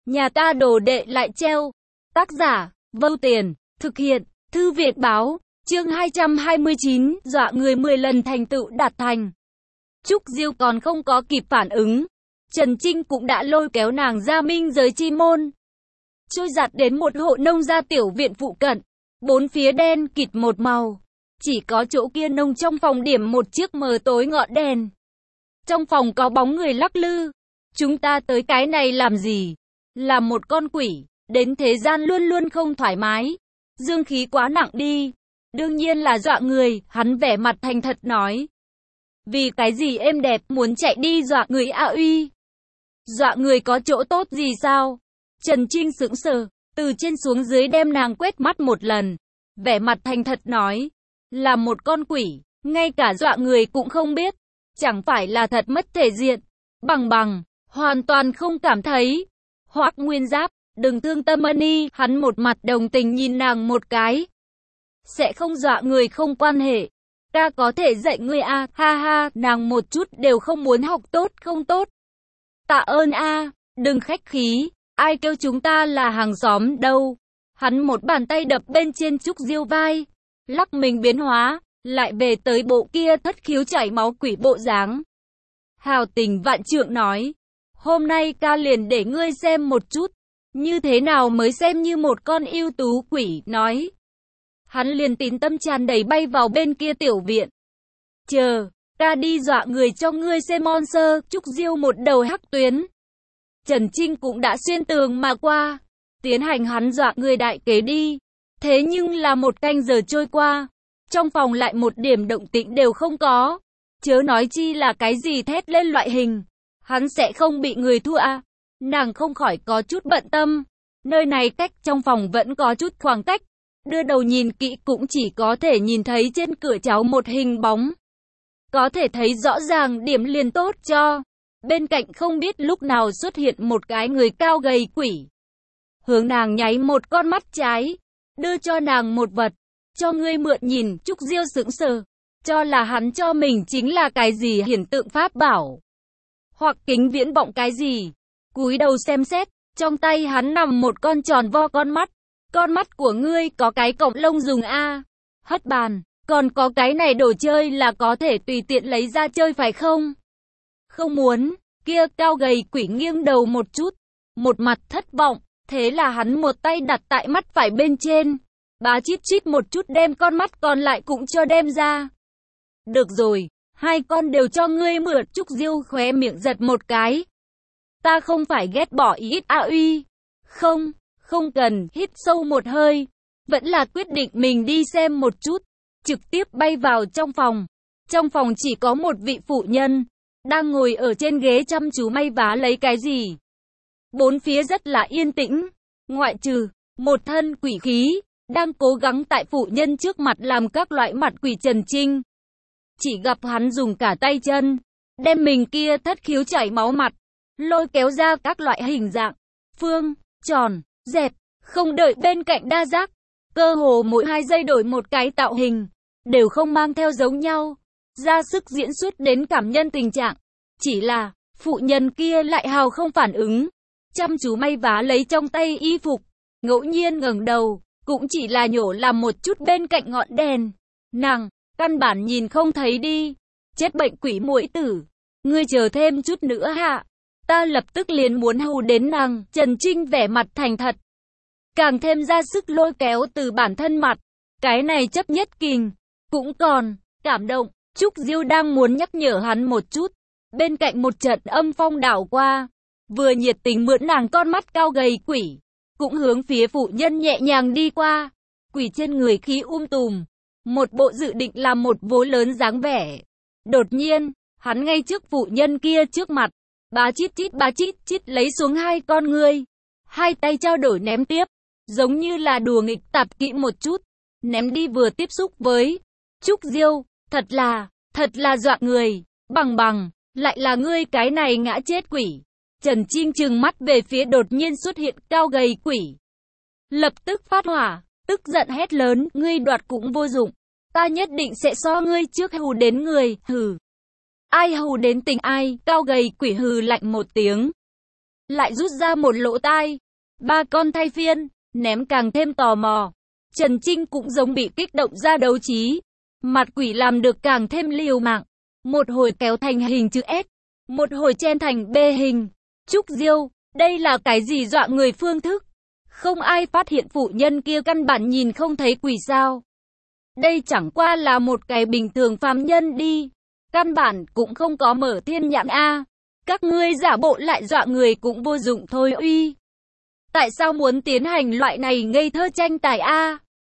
Nhà ta đồ đệ lại treo. Tác giả, Vâu Tiền, thực hiện, Thư viện báo, chương 229, dọa người 10 lần thành tựu đạt thành. Trúc Diêu còn không có kịp phản ứng. Trần Trinh cũng đã lôi kéo nàng ra minh giới chi môn. Trôi giặt đến một hộ nông gia tiểu viện phụ cận. Bốn phía đen kịt một màu. Chỉ có chỗ kia nông trong phòng điểm một chiếc mờ tối ngọn đèn. Trong phòng có bóng người lắc lư. Chúng ta tới cái này làm gì? Là một con quỷ, đến thế gian luôn luôn không thoải mái. Dương khí quá nặng đi. Đương nhiên là dọa người, hắn vẻ mặt thành thật nói. Vì cái gì êm đẹp muốn chạy đi dọa người a uy? Dọa người có chỗ tốt gì sao? Trần Trinh sững sờ, từ trên xuống dưới đem nàng quét mắt một lần. Vẻ mặt thành thật nói. Là một con quỷ, ngay cả dọa người cũng không biết. Chẳng phải là thật mất thể diện. Bằng, hoàn toàn không cảm thấy. Hoắc Nguyên Giáp, đừng thương tâm Ân, hắn một mặt đồng tình nhìn nàng một cái. Sẽ không dọa người không quan hệ. Ta có thể dạy ngươi a, ha ha, nàng một chút đều không muốn học tốt không tốt. Tạ ơn a, đừng khách khí, ai kêu chúng ta là hàng xóm đâu. Hắn một bàn tay đập bên trên Trúc Diêu vai, lắc mình biến hóa, lại về tới bộ kia thất khiếu chảy máu quỷ bộ dáng. Hào tình vạn trượng nói, hôm nay ca liền để ngươi xem một chút, như thế nào mới xem như một con ưu tú quỷ, nói. Hắn liền tín tâm tràn đầy bay vào bên kia tiểu viện. Chờ, ca đi dọa người cho ngươi xem monster. Trúc Diêu một đầu hắc tuyến. Trần Trinh cũng đã xuyên tường mà qua, tiến hành hắn dọa người đại kế đi. Thế nhưng là một canh giờ trôi qua, trong phòng lại một điểm động tĩnh đều không có. Chớ nói chi là cái gì thét lên loại hình. Hắn sẽ không bị người thua à? Nàng không khỏi có chút bận tâm. Nơi này cách trong phòng vẫn có chút khoảng cách. Đưa đầu nhìn kỹ cũng chỉ có thể nhìn thấy trên cửa cháo một hình bóng. Có thể thấy rõ ràng điểm liền tốt cho. Bên cạnh không biết lúc nào xuất hiện một cái người cao gầy quỷ. Hướng nàng nháy một con mắt trái. Đưa cho nàng một vật. Cho ngươi mượn nhìn. Trúc Diêu sững sờ. Cho là hắn cho mình chính là cái gì hiển tượng pháp bảo. Hoặc kính viễn vọng cái gì. Cúi đầu xem xét. Trong tay hắn nằm một con tròn vo con mắt. Con mắt của ngươi có cái cọng lông dùng a. Hất bàn, còn có cái này đồ chơi là có thể tùy tiện lấy ra chơi phải không? Không muốn, kia cao gầy quỷ nghiêng đầu một chút, một mặt thất vọng, thế là hắn một tay đặt tại mắt phải bên trên, bá chít chít một chút đem con mắt còn lại cũng cho đem ra. Được rồi, hai con đều cho ngươi mượn. Trúc Diêu khóe miệng giật một cái. Ta không phải ghét bỏ ý ít a uy. Không cần, hít sâu một hơi, vẫn là quyết định mình đi xem một chút, trực tiếp bay vào trong phòng. Trong phòng chỉ có một vị phụ nhân, đang ngồi ở trên ghế chăm chú may vá lấy cái gì. Bốn phía rất là yên tĩnh, ngoại trừ một thân quỷ khí, đang cố gắng tại phụ nhân trước mặt làm các loại mặt quỷ Trần Trinh. Chỉ gặp hắn dùng cả tay chân, đem mình kia thất khiếu chảy máu mặt, lôi kéo ra các loại hình dạng, phương, tròn, dẹp, không đợi bên cạnh đa giác, cơ hồ mỗi 2 giây đổi một cái tạo hình, đều không mang theo giống nhau, ra sức diễn xuất đến cảm nhân tình trạng. Chỉ là, phụ nhân kia lại hào không phản ứng, chăm chú may vá lấy trong tay y phục, ngẫu nhiên ngẩng đầu, cũng chỉ là nhổ làm một chút bên cạnh ngọn đèn. Nàng, căn bản nhìn không thấy đi, chết bệnh quỷ muội tử, ngươi chờ thêm chút nữa hạ. Ta lập tức liền muốn hù đến nàng. Trần Trinh vẻ mặt thành thật, càng thêm ra sức lôi kéo từ bản thân mặt. Cái này chấp nhất kình, cũng còn cảm động. Trúc Diêu đang muốn nhắc nhở hắn một chút, bên cạnh một trận âm phong đảo qua, vừa nhiệt tình mượn nàng con mắt cao gầy quỷ, cũng hướng phía phụ nhân nhẹ nhàng đi qua. Quỷ trên người khí tùm, một bộ dự định làm một vố lớn dáng vẻ. Đột nhiên, hắn ngay trước phụ nhân kia trước mặt, bá chít chít lấy xuống hai con ngươi. Hai tay trao đổi ném tiếp, giống như là đùa nghịch tạp kỹ một chút. Ném đi vừa tiếp xúc với Trúc Diêu, thật là dọa người. Bằng, lại là ngươi cái này ngã chết quỷ. Trần Trinh trừng mắt về phía đột nhiên xuất hiện cao gầy quỷ. Lập tức phát hỏa, tức giận hét lớn, ngươi đoạt cũng vô dụng. Ta nhất định sẽ so ngươi trước hù đến người, hừ. Ai hù đến tình ai, cao gầy quỷ hừ lạnh một tiếng. lại rút ra một lỗ tai. Ba con thay phiên, ném càng thêm tò mò. Trần Trinh cũng giống bị kích động ra đấu trí. Mặt quỷ làm được càng thêm liều mạng. Một hồi kéo thành hình chữ S, một hồi chen thành B hình. Trúc Diêu, đây là cái gì dọa người phương thức? Không ai phát hiện phụ nhân kia căn bản nhìn không thấy quỷ sao? Đây chẳng qua là một cái bình thường phàm nhân đi. Căn bản cũng không có mở thiên nhãn a. Các ngươi giả bộ lại dọa người cũng vô dụng thôi uy. Tại sao muốn tiến hành loại này ngây thơ tranh tài a?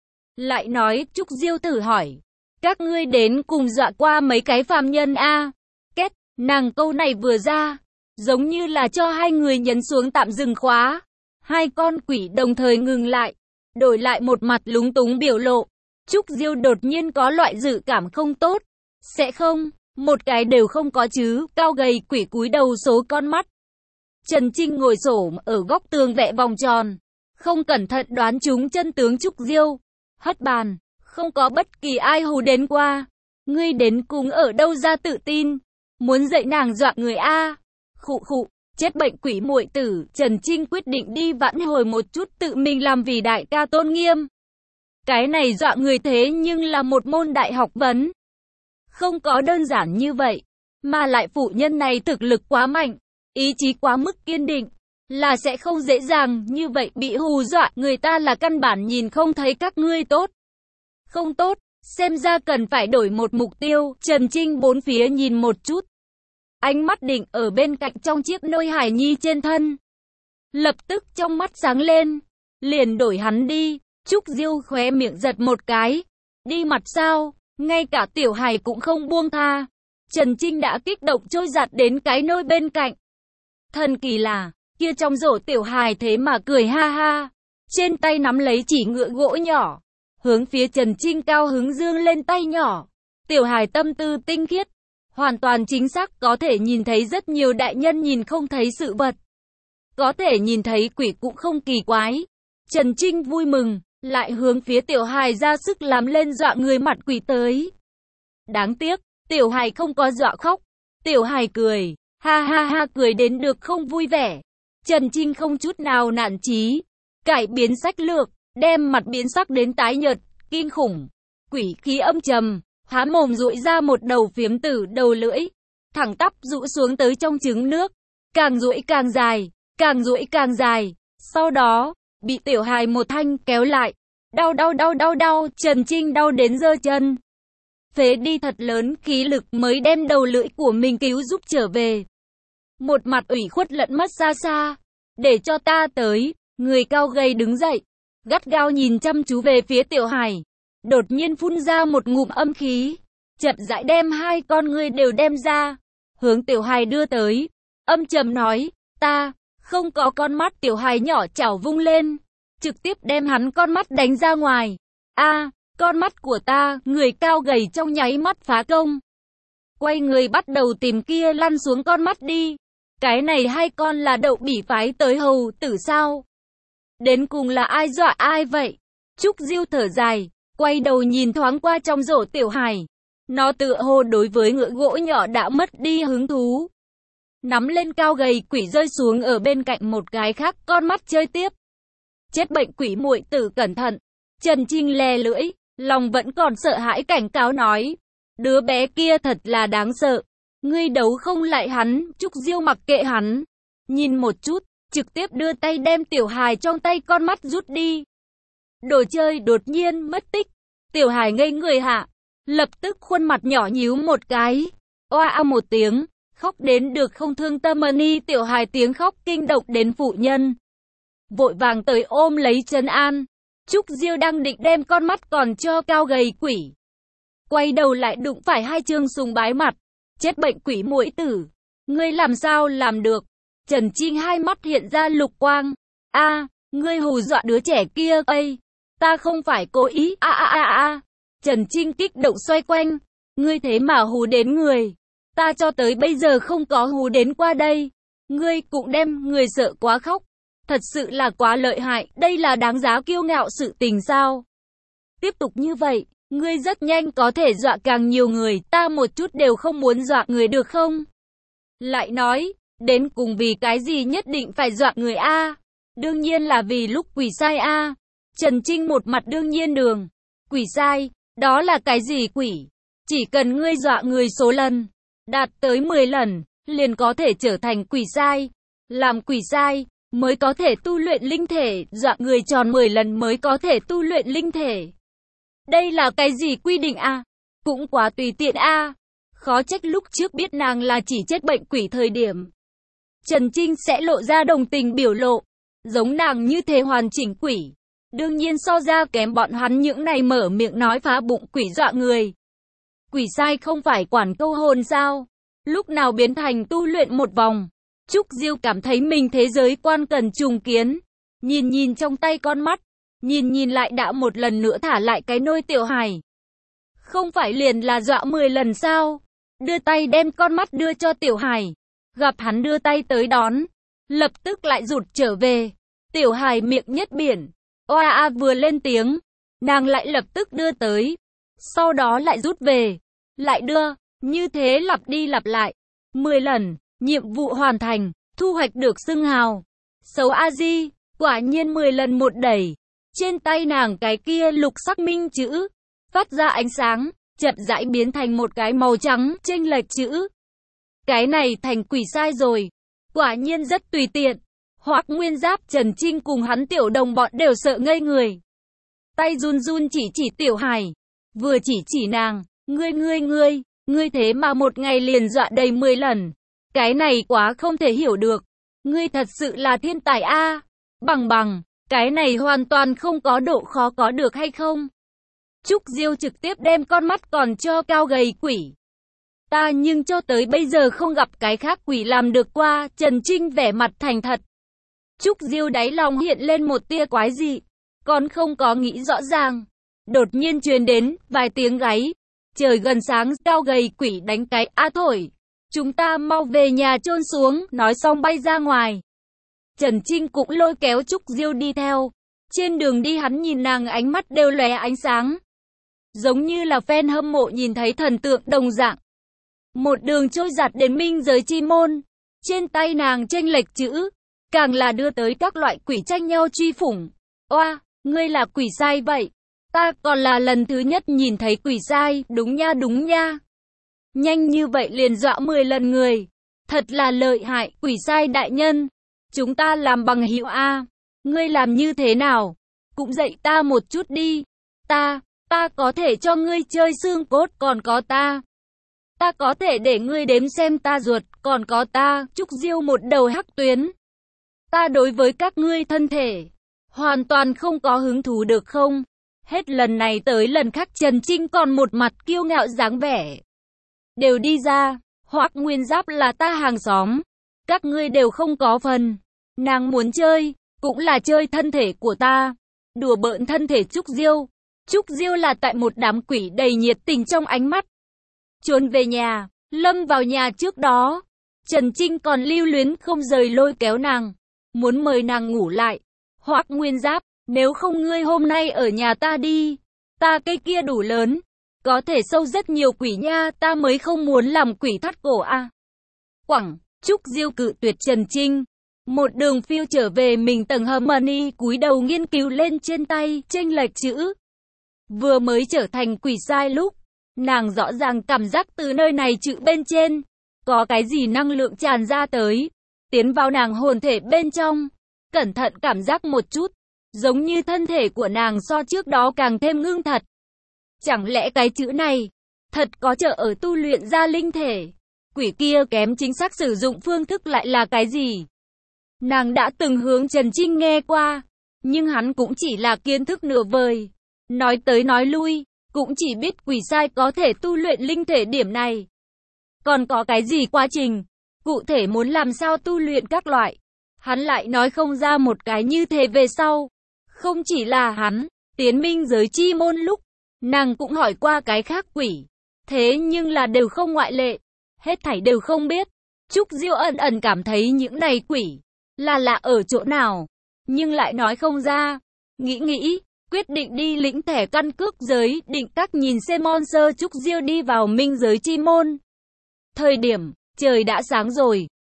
Lại nói, Trúc Diêu thử hỏi. Các ngươi đến cùng dọa qua mấy cái phàm nhân a? Kết, nàng câu này vừa ra, giống như là cho hai người nhấn xuống tạm dừng khóa. Hai con quỷ đồng thời ngừng lại, đổi lại một mặt lúng túng biểu lộ. Trúc Diêu đột nhiên có loại dự cảm không tốt. Sẽ không, một cái đều không có chứ. Cao gầy quỷ cúi đầu số con mắt. Trần Trinh ngồi xổm ở góc tường vẽ vòng tròn, không cẩn thận đoán trúng chân tướng Trúc Diêu. Hất bàn, không có bất kỳ ai hù đến qua. Ngươi đến cùng ở đâu ra tự tin, muốn dạy nàng dọa người a? Khụ khụ, chết bệnh quỷ muội tử. Trần Trinh quyết định đi vãn hồi một chút tự mình làm vì đại ca tôn nghiêm. Cái này dọa người thế nhưng là một môn đại học vấn. Không có đơn giản như vậy, mà lại phụ nhân này thực lực quá mạnh, ý chí quá mức kiên định, là sẽ không dễ dàng như vậy bị hù dọa. Người ta là căn bản nhìn không thấy các ngươi tốt. Không tốt, xem ra cần phải đổi một mục tiêu. Trần Trinh bốn phía nhìn một chút. Ánh mắt định ở bên cạnh trong chiếc nôi hài nhi trên thân. Lập tức trong mắt sáng lên. Liền đổi hắn đi. Trúc Diêu khóe miệng giật một cái. Đi mặt sao? Ngay cả tiểu hài cũng không buông tha. Trần Trinh đã kích động trôi giặt đến cái nôi bên cạnh. Thần kỳ là, kia trong rổ tiểu hài thế mà cười ha ha. Trên tay nắm lấy chỉ ngựa gỗ nhỏ. Hướng phía Trần Trinh cao hứng dương lên tay nhỏ. Tiểu hài tâm tư tinh khiết. Hoàn toàn chính xác có thể nhìn thấy rất nhiều đại nhân nhìn không thấy sự vật. Có thể nhìn thấy quỷ cũng không kỳ quái. Trần Trinh vui mừng, lại hướng phía tiểu hài ra sức làm lên dọa người mặt quỷ tới. Đáng tiếc, tiểu hài không có dọa khóc. Tiểu hài cười, ha ha ha cười đến được không vui vẻ. Trần Trinh không chút nào nản chí. Cải biến sách lược, đem mặt biến sắc đến tái nhợt, kinh khủng. Quỷ khí âm trầm, há mồm dụi ra một đầu phiếm tử đầu lưỡi. Thẳng tắp dụ xuống tới trong trứng nước. Càng dụi càng dài, càng dụi càng dài. Sau đó, bị tiểu hài một thanh kéo lại. Đau đau đau đau đau, Trần Trinh đau đến giơ chân. Phế đi thật lớn khí lực mới đem đầu lưỡi của mình cứu giúp trở về. Một mặt ủy khuất lẫn mất xa xa. Để cho ta tới, người cao gầy đứng dậy. Gắt gao nhìn chăm chú về phía tiểu hài. Đột nhiên phun ra một ngụm âm khí. Chậm rãi đem hai con ngươi đều đem ra. Hướng tiểu hài đưa tới. Âm trầm nói, ta không có con mắt. Tiểu hài nhỏ chảo vung lên. Trực tiếp đem hắn con mắt đánh ra ngoài. A, con mắt của ta. Người cao gầy trong nháy mắt phá công. Quay người bắt đầu tìm kia lăn xuống con mắt đi. Cái này hai con là đậu bỉ phái tới hầu tử sao? Đến cùng là ai dọa ai vậy? Trúc Diêu thở dài, quay đầu nhìn thoáng qua trong rổ tiểu hài. Nó tựa hồ đối với ngựa gỗ nhỏ đã mất đi hứng thú. Nắm lên cao gầy quỷ rơi xuống ở bên cạnh một cái khác con mắt chơi tiếp. Chết bệnh quỷ muội tử cẩn thận. Trần Trinh lè lưỡi, lòng vẫn còn sợ hãi cảnh cáo nói. Đứa bé kia thật là đáng sợ. Ngươi đấu không lại hắn. Trúc Diêu mặc kệ hắn. Nhìn một chút, trực tiếp đưa tay đem tiểu hài trong tay con mắt rút đi. Đồ chơi đột nhiên mất tích. Tiểu hài ngây người hạ. Lập tức khuôn mặt nhỏ nhíu một cái. Oa một tiếng. Khóc đến được không thương tâm ni. Tiểu hài tiếng khóc kinh động đến phụ nhân. Vội vàng tới ôm lấy trấn an. Trúc Diêu đang định đem con mắt còn cho cao gầy quỷ. Quay đầu lại đụng phải hai chương sùng bái mặt. Chết bệnh quỷ muội tử. Ngươi làm sao làm được? Trần Trinh hai mắt hiện ra lục quang. A, ngươi hù dọa đứa trẻ kia. Ây, ta không phải cố ý. Trần Trinh kích động xoay quanh. Ngươi thế mà hù đến người. Ta cho tới bây giờ không có hù đến qua đây. Ngươi cũng đem người sợ quá khóc. Thật sự là quá lợi hại. Đây là đáng giá kiêu ngạo sự tình sao? Tiếp tục như vậy, ngươi rất nhanh có thể dọa càng nhiều người. Ta một chút đều không muốn dọa người được không? Lại nói, Đến cùng vì cái gì nhất định phải dọa người a? Đương nhiên là vì lúc quỷ sai a. Trần Trinh một mặt đương nhiên đường. Quỷ sai, đó là cái gì quỷ? Chỉ cần ngươi dọa người số lần đạt tới 10 lần, liền có thể trở thành quỷ sai. Làm quỷ sai mới có thể tu luyện linh thể, dọa người tròn 10 lần mới có thể tu luyện linh thể. Đây là cái gì quy định a? Cũng quá tùy tiện a. Khó trách lúc trước biết nàng là chỉ chết bệnh quỷ thời điểm Trần Trinh sẽ lộ ra đồng tình biểu lộ. Giống nàng như thế hoàn chỉnh quỷ, đương nhiên so ra kém bọn hắn những này mở miệng nói phá bụng quỷ dọa người. Quỷ sai không phải quản câu hồn sao? Lúc nào biến thành tu luyện một vòng? Trúc Diêu cảm thấy mình thế giới quan cần trùng kiến. Nhìn nhìn trong tay con mắt, nhìn nhìn lại đã một lần nữa thả lại cái nôi tiểu hài. Không phải liền là dọa 10 lần sao? Đưa tay đem con mắt đưa cho tiểu hài. Gặp hắn đưa tay tới đón, lập tức lại rụt trở về. Tiểu hài miệng nhất biển. Oa a vừa lên tiếng, nàng lại lập tức đưa tới. Sau đó lại rút về, lại đưa, như thế lặp đi lặp lại. 10 lần, nhiệm vụ hoàn thành, thu hoạch được xưng hào. Xấu a di, quả nhiên 10 lần một đẩy. Trên tay nàng cái kia lục sắc minh chữ, phát ra ánh sáng, chậm rãi biến thành một cái màu trắng, chênh lệch chữ. Cái này thành quỷ sai rồi. Quả nhiên rất tùy tiện. Hoắc Nguyên Giáp, Trần Trinh cùng hắn tiểu đồng bọn đều sợ ngây người. Tay run run chỉ tiểu hài. Vừa chỉ nàng. Ngươi thế mà một ngày liền dọa đầy 10 lần. Cái này quá không thể hiểu được. Ngươi thật sự là thiên tài a. Bằng, cái này hoàn toàn không có độ khó có được hay không? Trúc Diêu trực tiếp đem con mắt còn cho cao gầy quỷ. Ta nhưng cho tới bây giờ không gặp cái khác quỷ làm được qua. Trần Trinh vẻ mặt thành thật. Trúc Diêu đáy lòng hiện lên một tia quái dị, còn không có nghĩ rõ ràng. Đột nhiên truyền đến vài tiếng gáy. Trời gần sáng, cao gầy quỷ đánh cái a thổi. Chúng ta mau về nhà chôn xuống, nói xong bay ra ngoài. Trần Trinh cũng lôi kéo Trúc Diêu đi theo. Trên đường đi hắn nhìn nàng ánh mắt đều lóe ánh sáng. Giống như là fan hâm mộ nhìn thấy thần tượng đồng dạng. Một đường trôi giạt đến minh giới chi môn. Trên tay nàng chênh lệch chữ, càng là đưa tới các loại quỷ tranh nhau truy phủng. Oa, ngươi là quỷ sai vậy? Ta còn là lần thứ nhất nhìn thấy quỷ sai, đúng nha. Nhanh như vậy liền dọa 10 lần người. Thật là lợi hại, quỷ sai đại nhân. Chúng ta làm bằng hữu a. Ngươi làm như thế nào? Cũng dạy ta một chút đi. Ta có thể cho ngươi chơi xương cốt, còn có ta có thể để ngươi đếm xem ta ruột, còn có ta. Trúc Diêu một đầu hắc tuyến. Ta đối với các ngươi thân thể hoàn toàn không có hứng thú được không? Hết lần này tới lần khác Trần Trinh còn một mặt kiêu ngạo dáng vẻ. Đều đi ra, Hoắc Nguyên Giáp là ta hàng xóm. Các ngươi đều không có phần. Nàng muốn chơi, cũng là chơi thân thể của ta. Đùa bỡn thân thể Trúc Diêu. Trúc Diêu là tại một đám quỷ đầy nhiệt tình trong ánh mắt. Trốn về nhà, lâm vào nhà trước đó. Trần Trinh còn lưu luyến không rời lôi kéo nàng. Muốn mời nàng ngủ lại. Hoắc Nguyên Giáp, nếu không ngươi hôm nay ở nhà ta đi. Ta cây kia đủ lớn. Có thể sâu rất nhiều quỷ nha, ta mới không muốn làm quỷ thắt cổ a. Quẳng, Trúc Diêu cự tuyệt Trần Trinh. Một đường phiêu trở về mình tầng Harmony cúi đầu nghiên cứu lên trên tay, chênh lệch chữ. Vừa mới trở thành quỷ sai lúc, nàng rõ ràng cảm giác từ nơi này chữ bên trên. Có cái gì năng lượng tràn ra tới. Tiến vào nàng hồn thể bên trong. Cẩn thận cảm giác một chút. Giống như thân thể của nàng so trước đó càng thêm ngưng thật. Chẳng lẽ cái chữ này thật có trợ ở tu luyện ra linh thể? Quỷ kia kém chính xác sử dụng phương thức lại là cái gì? Nàng đã từng hướng Trần Trinh nghe qua, nhưng hắn cũng chỉ là kiến thức nửa vời. Nói tới nói lui, cũng chỉ biết quỷ sai có thể tu luyện linh thể điểm này. Còn có cái gì quá trình, cụ thể muốn làm sao tu luyện các loại, hắn lại nói không ra một cái như thế về sau. Không chỉ là hắn, tiến minh giới chi môn lúc, nàng cũng hỏi qua cái khác quỷ. Thế nhưng là đều không ngoại lệ, hết thảy đều không biết. Trúc Diêu ẩn cảm thấy những này quỷ là ở chỗ nào, nhưng lại nói không ra. Nghĩ, quyết định đi lĩnh thẻ căn cước giới định các nhìn xem Monster. Trúc Diêu đi vào minh giới chi môn. Thời điểm, trời đã sáng rồi,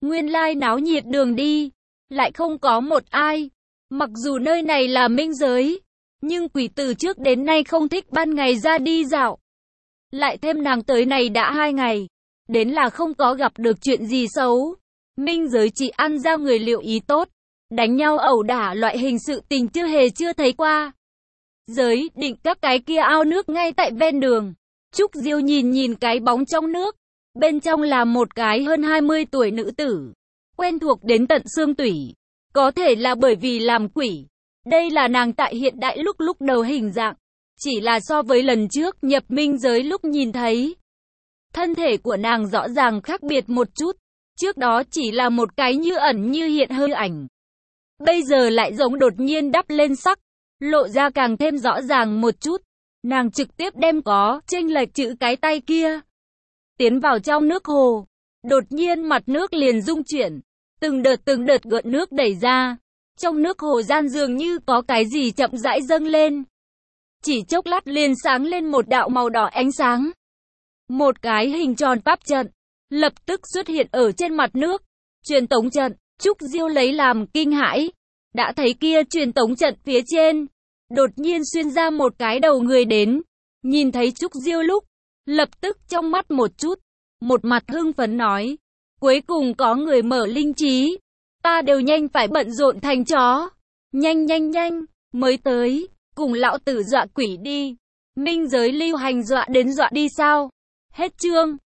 Nguyên lai náo nhiệt đường đi, lại không có một ai. Mặc dù nơi này là minh giới, nhưng quỷ từ trước đến nay không thích ban ngày ra đi dạo. Lại thêm nàng tới này đã 2 ngày, đến là không có gặp được chuyện gì xấu. Minh giới chỉ ăn giao người liệu ý tốt, đánh nhau ẩu đả loại hình sự tình chưa thấy qua. Giới định các cái kia ao nước ngay tại ven đường. Trúc Diêu nhìn cái bóng trong nước, bên trong là một cái hơn 20 tuổi nữ tử, quen thuộc đến tận xương tủy. Có thể là bởi vì làm quỷ, đây là nàng tại hiện đại lúc đầu hình dạng, chỉ là so với lần trước nhập minh giới lúc nhìn thấy. Thân thể của nàng rõ ràng khác biệt một chút, trước đó chỉ là một cái như ẩn như hiện hư ảnh. Bây giờ lại giống đột nhiên đắp lên sắc, lộ ra càng thêm rõ ràng một chút. Nàng trực tiếp đem có chênh lệch chữ cái tay kia tiến vào trong nước hồ. Đột nhiên mặt nước liền rung chuyển, từng đợt gợn nước đẩy ra. Trong nước hồ gian dường như có cái gì chậm rãi dâng lên. Chỉ chốc lát liền sáng lên một đạo màu đỏ ánh sáng. Một cái hình tròn pháp trận lập tức xuất hiện ở trên mặt nước. Truyền tống trận. Trúc Diêu lấy làm kinh hãi. Đã thấy kia truyền tống trận phía trên đột nhiên xuyên ra một cái đầu người đến. Nhìn thấy Trúc Diêu lúc, lập tức trong mắt một chút, một mặt hưng phấn nói, cuối cùng có người mở linh trí, ta đều nhanh phải bận rộn thành chó. Nhanh, mới tới, cùng lão tử dọa quỷ đi. Minh giới lưu hành dọa đến dọa đi sao? Hết chương.